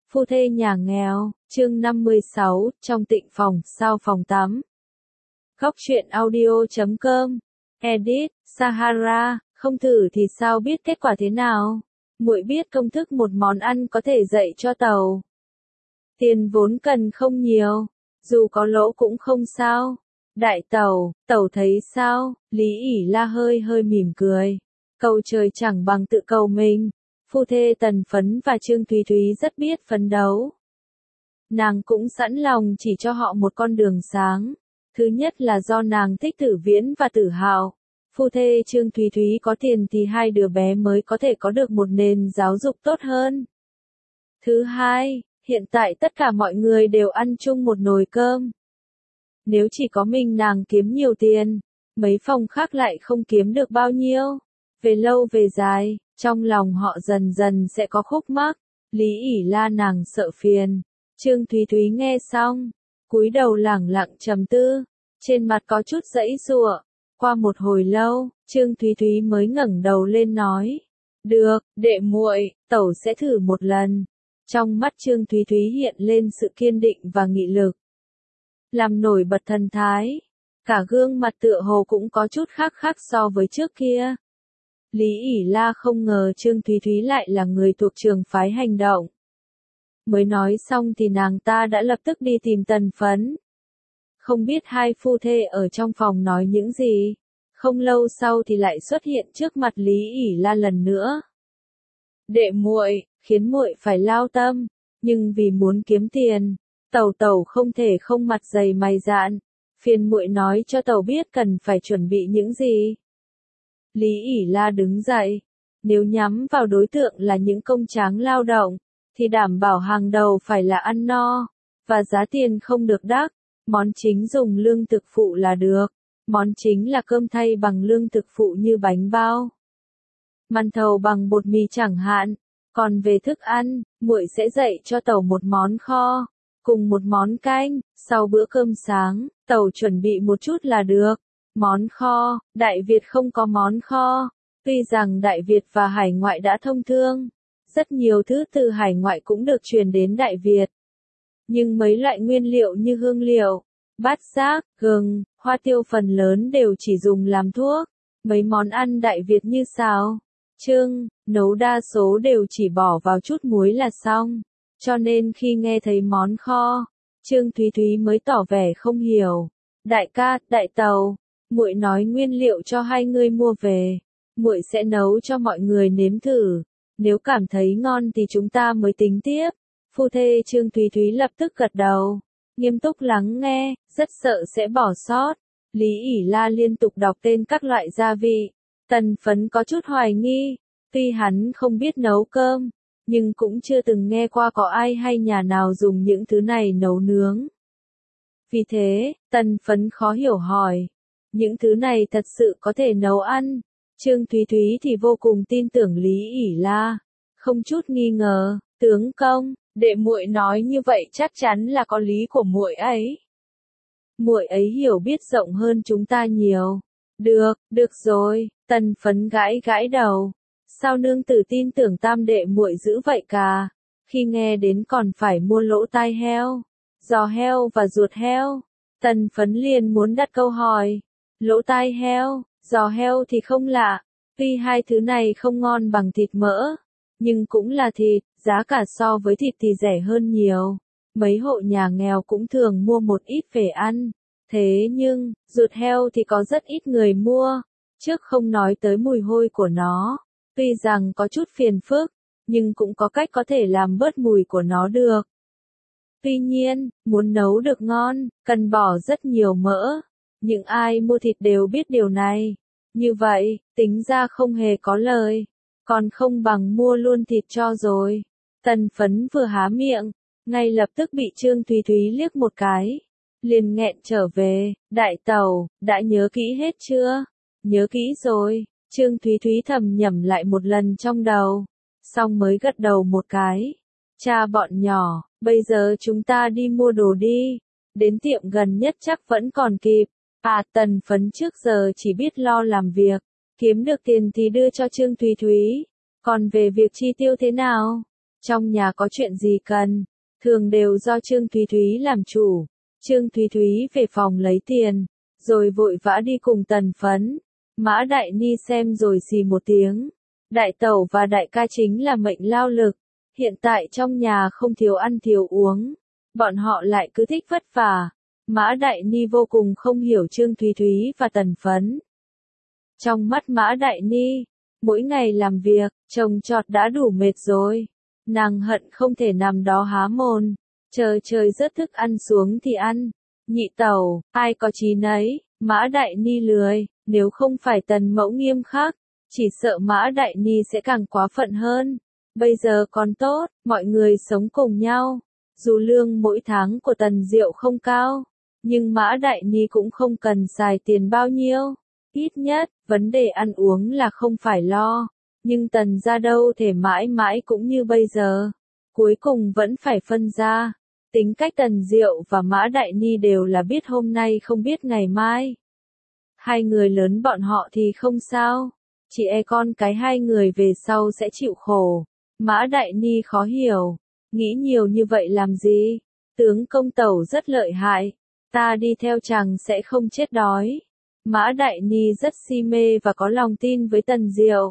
Phu thê nhà nghèo, chương 56, trong tịnh phòng, sao phòng tắm. Góc truyện audio.com. Edit, Sahara, không thử thì sao biết kết quả thế nào. Muội biết công thức một món ăn có thể dạy cho Tàu. Tiền vốn cần không nhiều, dù có lỗ cũng không sao. Đại Tàu, Tàu thấy sao? Lý ỉ la hơi hơi mỉm cười. Cầu trời chẳng bằng tự cầu mình. Phu thê Tần Phấn và Trương Thúy Thúy rất biết phấn đấu. Nàng cũng sẵn lòng chỉ cho họ một con đường sáng. Thứ nhất là do nàng thích Tử Viễn và Tử Hạo. Phu thê Trương Thúy Thúy có tiền thì hai đứa bé mới có thể có được một nền giáo dục tốt hơn. Thứ hai, hiện tại tất cả mọi người đều ăn chung một nồi cơm. Nếu chỉ có mình nàng kiếm nhiều tiền, mấy phòng khác lại không kiếm được bao nhiêu. Về lâu về dài, trong lòng họ dần dần sẽ có khúc mắc. Lý ỉ la nàng sợ phiền. Trương Thúy Thúy nghe xong, cúi đầu lẳng lặng trầm tư, trên mặt có chút giãy giụa. Qua một hồi lâu, Trương Thúy Thúy mới ngẩng đầu lên nói: "Được, đệ muội, Tẩu sẽ thử một lần." Trong mắt Trương Thúy Thúy hiện lên sự kiên định và nghị lực, làm nổi bật thần thái. Cả gương mặt tựa hồ cũng có chút khác so với trước kia. Lý ỉ la không ngờ Trương Thúy Thúy lại là người thuộc trường phái hành động. Mới nói xong thì nàng ta đã lập tức đi tìm Tần Phấn. Không biết hai phu thê ở trong phòng nói những gì. Không lâu sau thì lại xuất hiện trước mặt Lý ỉ la lần nữa. "Đệ muội, khiến muội phải lao tâm, nhưng vì muốn kiếm tiền, Tẩu không thể không mặt dày mày dạn. Phiền muội nói cho Tẩu biết cần phải chuẩn bị những gì." Lý ỉ la đứng dậy. Nếu nhắm vào đối tượng là những công tráng lao động, thì đảm bảo hàng đầu phải là ăn no, và giá tiền không được đắt. Món chính dùng lương thực phụ là được. Món chính là cơm thay bằng lương thực phụ như bánh bao, màn thầu bằng bột mì chẳng hạn. Còn về thức ăn, muội sẽ dạy cho Tẩu một món kho, cùng một món canh. Sau bữa cơm sáng, Tẩu chuẩn bị một chút là được. Món kho, Đại Việt không có món kho. Tuy rằng Đại Việt và hải ngoại đã thông thương, rất nhiều thứ từ hải ngoại cũng được truyền đến Đại Việt. Nhưng mấy loại nguyên liệu như hương liệu, bát giác, gừng, hoa tiêu phần lớn đều chỉ dùng làm thuốc. Mấy món ăn Đại Việt như xào, trưng, nấu đa số đều chỉ bỏ vào chút muối là xong. Cho nên khi nghe thấy món kho, Trương Thúy Thúy mới tỏ vẻ không hiểu. "Đại ca, Đại Tàu, muội nói nguyên liệu cho hai người mua về, muội sẽ nấu cho mọi người nếm thử. Nếu cảm thấy ngon thì chúng ta mới tính tiếp." Phu thê Trương Thúy Thúy lập tức gật đầu, nghiêm túc lắng nghe, rất sợ sẽ bỏ sót. Lý ỉ la liên tục đọc tên các loại gia vị. Tần Phấn có chút hoài nghi, tuy hắn không biết nấu cơm, nhưng cũng chưa từng nghe qua có ai hay nhà nào dùng những thứ này nấu nướng. Vì thế, Tần Phấn khó hiểu hỏi: "Những thứ này thật sự có thể nấu ăn?" Trương Thúy Thúy thì vô cùng tin tưởng Lý ỉ la, không chút nghi ngờ: "Tướng công, đệ muội nói như vậy chắc chắn là có lý của muội ấy. Muội ấy hiểu biết rộng hơn chúng ta nhiều." Được rồi." Tần Phấn gãi đầu. "Sao nương tử tin tưởng tam đệ muội dữ vậy cả? Khi nghe đến còn phải mua lỗ tai heo, giò heo và ruột heo." Tần Phấn liền muốn đặt câu hỏi. Lỗ tai heo, giò heo thì không lạ, tuy hai thứ này không ngon bằng thịt mỡ, nhưng cũng là thịt, giá cả so với thịt thì rẻ hơn nhiều. Mấy hộ nhà nghèo cũng thường mua một ít về ăn. Thế nhưng, ruột heo thì có rất ít người mua. Trước không nói tới mùi hôi của nó, tuy rằng có chút phiền phức, nhưng cũng có cách có thể làm bớt mùi của nó được. Tuy nhiên, muốn nấu được ngon, cần bỏ rất nhiều mỡ. Những ai mua thịt đều biết điều này. Như vậy, tính ra không hề có lời. Còn không bằng mua luôn thịt cho rồi. Tần Phấn vừa há miệng, ngay lập tức bị Trương Thúy Thúy liếc một cái. Liền nghẹn trở về: "Đại Tàu, đã nhớ kỹ hết chưa?" "Nhớ kỹ rồi." Trương Thúy Thúy thầm nhẩm lại một lần trong đầu, xong mới gật đầu một cái. "Cha bọn nhỏ, bây giờ chúng ta đi mua đồ đi. Đến tiệm gần nhất chắc vẫn còn kịp." Tần Phấn trước giờ chỉ biết lo làm việc, kiếm được tiền thì đưa cho Trương Thúy Thúy. Còn về việc chi tiêu thế nào, Trong nhà có chuyện gì cần, thường đều do Trương Thúy Thúy làm chủ. Trương Thúy Thúy về phòng lấy tiền, rồi vội vã đi cùng Tần Phấn. Mã Đại Ni xem rồi xì một tiếng. Đại tẩu và đại ca chính là mệnh lao lực. Hiện tại trong nhà không thiếu ăn thiếu uống. Bọn họ lại cứ thích vất vả. Mã Đại Ni vô cùng không hiểu Trương Thúy Thúy và Tần Phấn. Trong mắt Mã Đại Ni, mỗi ngày làm việc, trồng trọt đã đủ mệt rồi. Nàng hận không thể nằm đó há mồm, chờ trời rớt thức ăn xuống thì ăn. Nhị tẩu, ai có chí nấy, Mã Đại Ni lười, nếu không phải Tần Mẫu nghiêm khắc, chỉ sợ Mã Đại Ni sẽ càng quá phận hơn. Bây giờ còn tốt, mọi người sống cùng nhau. Dù lương mỗi tháng của Tần Diệu không cao, nhưng Mã Đại Ni cũng không cần xài tiền bao nhiêu. Ít nhất, vấn đề ăn uống là không phải lo. Nhưng Tần gia đâu thể mãi mãi cũng như bây giờ. Cuối cùng vẫn phải phân ra. Tính cách Tần Diệu và Mã Đại Ni đều là biết hôm nay không biết ngày mai. Hai người lớn bọn họ thì không sao. Chỉ e con cái hai người về sau sẽ chịu khổ. Mã Đại Ni khó hiểu. Nghĩ nhiều như vậy làm gì? Tướng công tẩu rất lợi hại. Ta đi theo chàng sẽ không chết đói. Mã Đại Ni rất si mê và có lòng tin với Tần Diệu.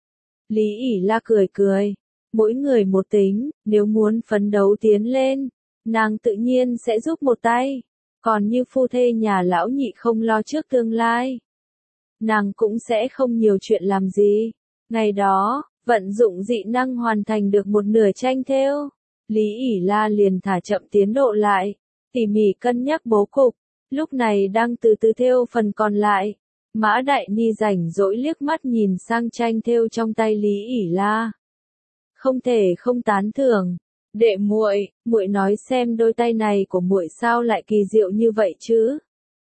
Lý ỉ la cười cười. Mỗi người một tính, nếu muốn phấn đấu tiến lên, nàng tự nhiên sẽ giúp một tay. Còn như phu thê nhà lão nhị không lo trước tương lai, nàng cũng sẽ không nhiều chuyện làm gì. Ngày đó, vận dụng dị năng hoàn thành được một nửa tranh thêu. Lý ỉ la liền thả chậm tiến độ lại, tỉ mỉ cân nhắc bố cục. Lúc này đang từ từ thêu phần còn lại. Mã Đại Ni rảnh rỗi liếc mắt nhìn sang tranh thêu trong tay Lý ỉ la. Không thể không tán thưởng. Đệ muội, muội nói xem đôi tay này của muội sao lại kỳ diệu như vậy chứ?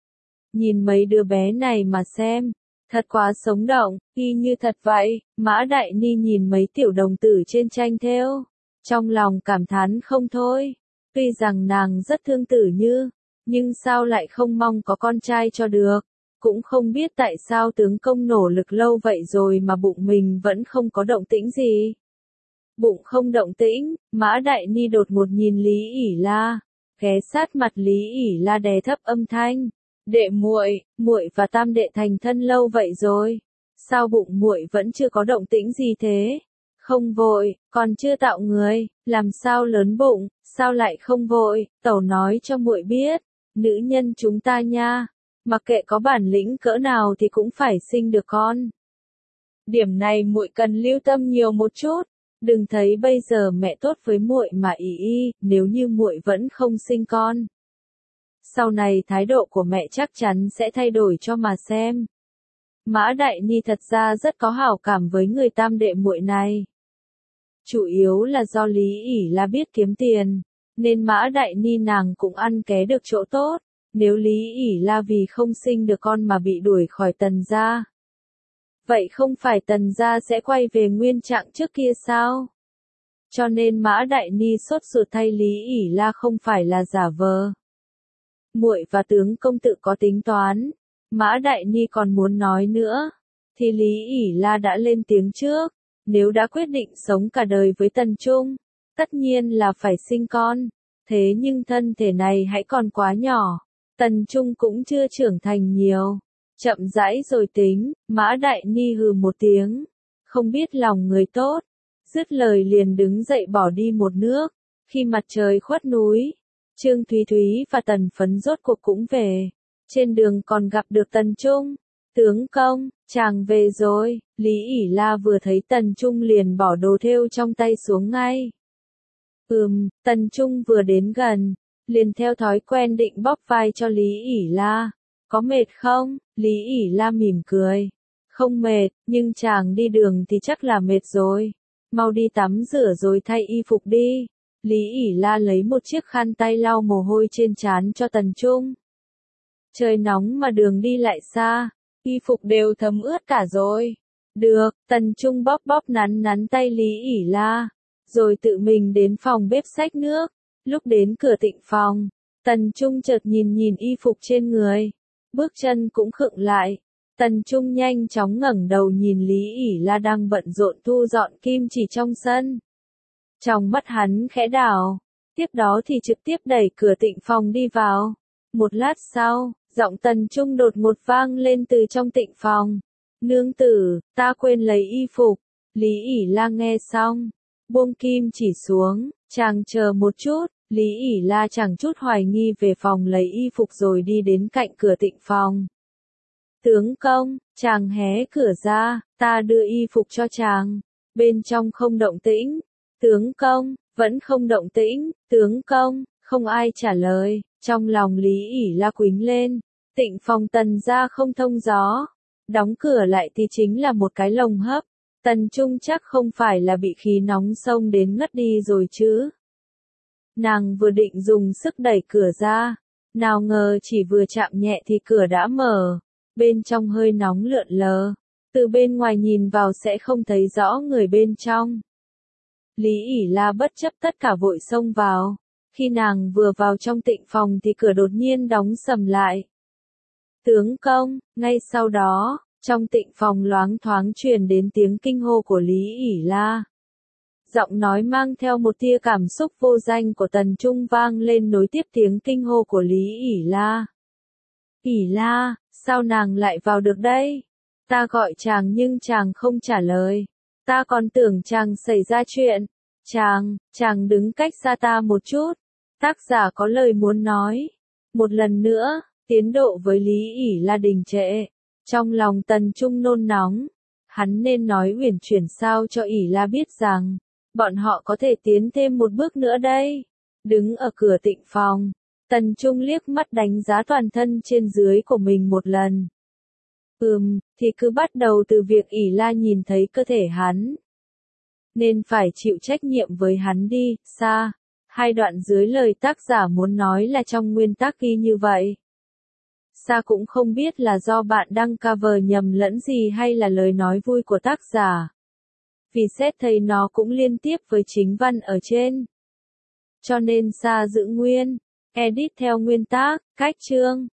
Nhìn mấy đứa bé này mà xem, thật quá sống động, y như thật vậy. Mã Đại Ni nhìn mấy tiểu đồng tử trên tranh thêu, trong lòng cảm thán không thôi. Tuy rằng nàng rất thương Tử Như, nhưng sao lại không mong có con trai cho được. Cũng không biết tại sao tướng công nỗ lực lâu vậy rồi mà bụng mình vẫn không có động tĩnh gì. Bụng không động tĩnh, Mã Đại Ni đột ngột nhìn Lý ỉ la, ghé sát mặt Lý ỉ la đè thấp âm thanh. Đệ muội, muội và tam đệ thành thân lâu vậy rồi, sao bụng muội vẫn chưa có động tĩnh gì thế? Không vội, còn chưa tạo người, làm sao lớn bụng, sao lại không vội? Tẩu nói cho muội biết, nữ nhân chúng ta nha, mặc kệ có bản lĩnh cỡ nào thì cũng phải sinh được con. Điểm này muội cần lưu tâm nhiều một chút. Đừng thấy bây giờ mẹ tốt với muội mà ỷ y, nếu như muội vẫn không sinh con, sau này thái độ của mẹ chắc chắn sẽ thay đổi cho mà xem. Mã Đại Ni thật ra rất có hảo cảm với người tam đệ muội này. Chủ yếu là do Lý ỉ la biết kiếm tiền, nên Mã Đại Ni nàng cũng ăn ké được chỗ tốt. Nếu Lý ỉ la vì không sinh được con mà bị đuổi khỏi Tần gia, vậy không phải Tần gia sẽ quay về nguyên trạng trước kia sao? Cho nên Mã Đại Ni sốt ruột thay Lý ỉ la không phải là giả vờ. Muội và tướng công tự có tính toán. Mã Đại Ni còn muốn nói nữa, thì Lý ỉ la đã lên tiếng trước. Nếu đã quyết định sống cả đời với Tần Trung, tất nhiên là phải sinh con. Thế nhưng thân thể này hãy còn quá nhỏ. Tần Trung cũng chưa trưởng thành nhiều. Chậm rãi rồi tính. Mã Đại Ni hừ một tiếng, không biết lòng người tốt. Dứt lời liền đứng dậy bỏ đi một nước. Khi mặt trời khuất núi, Trương Thúy Thúy và Tần Phấn rốt cuộc cũng về. Trên đường còn gặp được Tần Trung. Tướng công, chàng về rồi. Lý ỉ la vừa thấy Tần Trung liền bỏ đồ thêu trong tay xuống ngay. Tần Trung vừa đến gần, liền theo thói quen định bóp vai cho Lý ỉ la. Có mệt không? Lý ỉ la mỉm cười. Không mệt, nhưng chàng đi đường thì chắc là mệt rồi. Mau đi tắm rửa rồi thay y phục đi. Lý ỉ la lấy một chiếc khăn tay lau mồ hôi trên trán cho Tần Trung. Trời nóng mà đường đi lại xa, y phục đều thấm ướt cả rồi. Được, Tần Trung bóp bóp nắn nắn tay Lý ỉ la, rồi tự mình đến phòng bếp xách nước. Lúc đến cửa tịnh phòng, Tần Trung chợt nhìn nhìn y phục trên người, bước chân cũng khựng lại. Tần Trung nhanh chóng ngẩng đầu nhìn Lý ỉ la đang bận rộn thu dọn kim chỉ trong sân. Trong mắt hắn khẽ đảo, tiếp đó thì trực tiếp đẩy cửa tịnh phòng đi vào. Một lát sau, giọng Tần Trung đột ngột vang lên từ trong tịnh phòng. Nương tử, ta quên lấy y phục. Lý ỉ la nghe xong, buông kim chỉ xuống, chàng chờ một chút. Lý ỉ la chẳng chút hoài nghi về phòng lấy y phục rồi đi đến cạnh cửa tịnh phòng. Tướng công, chàng hé cửa ra, ta đưa y phục cho chàng. Bên trong không động tĩnh. Tướng công, vẫn không động tĩnh. Tướng công, không ai trả lời. Trong lòng Lý ỉ la quýnh lên. Tịnh phòng Tần gia không thông gió. Đóng cửa lại thì chính là một cái lồng hấp. Tần Trung chắc không phải là bị khí nóng xông đến ngất đi rồi chứ. Nàng vừa định dùng sức đẩy cửa ra. Nào ngờ chỉ vừa chạm nhẹ thì cửa đã mở. Bên trong hơi nóng lượn lờ. Từ bên ngoài nhìn vào sẽ không thấy rõ người bên trong. Lý ỉ la bất chấp tất cả vội xông vào. Khi nàng vừa vào trong tịnh phòng thì cửa đột nhiên đóng sầm lại. Tướng công, ngay sau đó, trong tịnh phòng loáng thoáng truyền đến tiếng kinh hô của Lý ỉ la. Giọng nói mang theo một tia cảm xúc vô danh của Tần Trung vang lên nối tiếp tiếng kinh hô của Lý ỉ la. ỉ la, sao nàng lại vào được đây? Ta gọi chàng nhưng chàng không trả lời. Ta còn tưởng chàng xảy ra chuyện. Chàng đứng cách xa ta một chút. Tác giả có lời muốn nói. Một lần nữa, tiến độ với Lý ỉ la đình trệ. Trong lòng Tần Trung nôn nóng. Hắn nên nói uyển chuyển sao cho ỉ la biết rằng, bọn họ có thể tiến thêm một bước nữa đây. Đứng ở cửa tịnh phòng, Tần Trung liếc mắt đánh giá toàn thân trên dưới của mình một lần. Thì cứ bắt đầu từ việc ỉ la nhìn thấy cơ thể hắn. Nên phải chịu trách nhiệm với hắn đi, Sa. Hai đoạn dưới lời tác giả muốn nói là trong nguyên tác ghi như vậy. Sa cũng không biết là do bạn đăng cover nhầm lẫn gì hay là lời nói vui của tác giả. Vì xét thấy nó cũng liên tiếp với chính văn ở trên. Cho nên Sa giữ nguyên, edit theo nguyên tác, cách chương.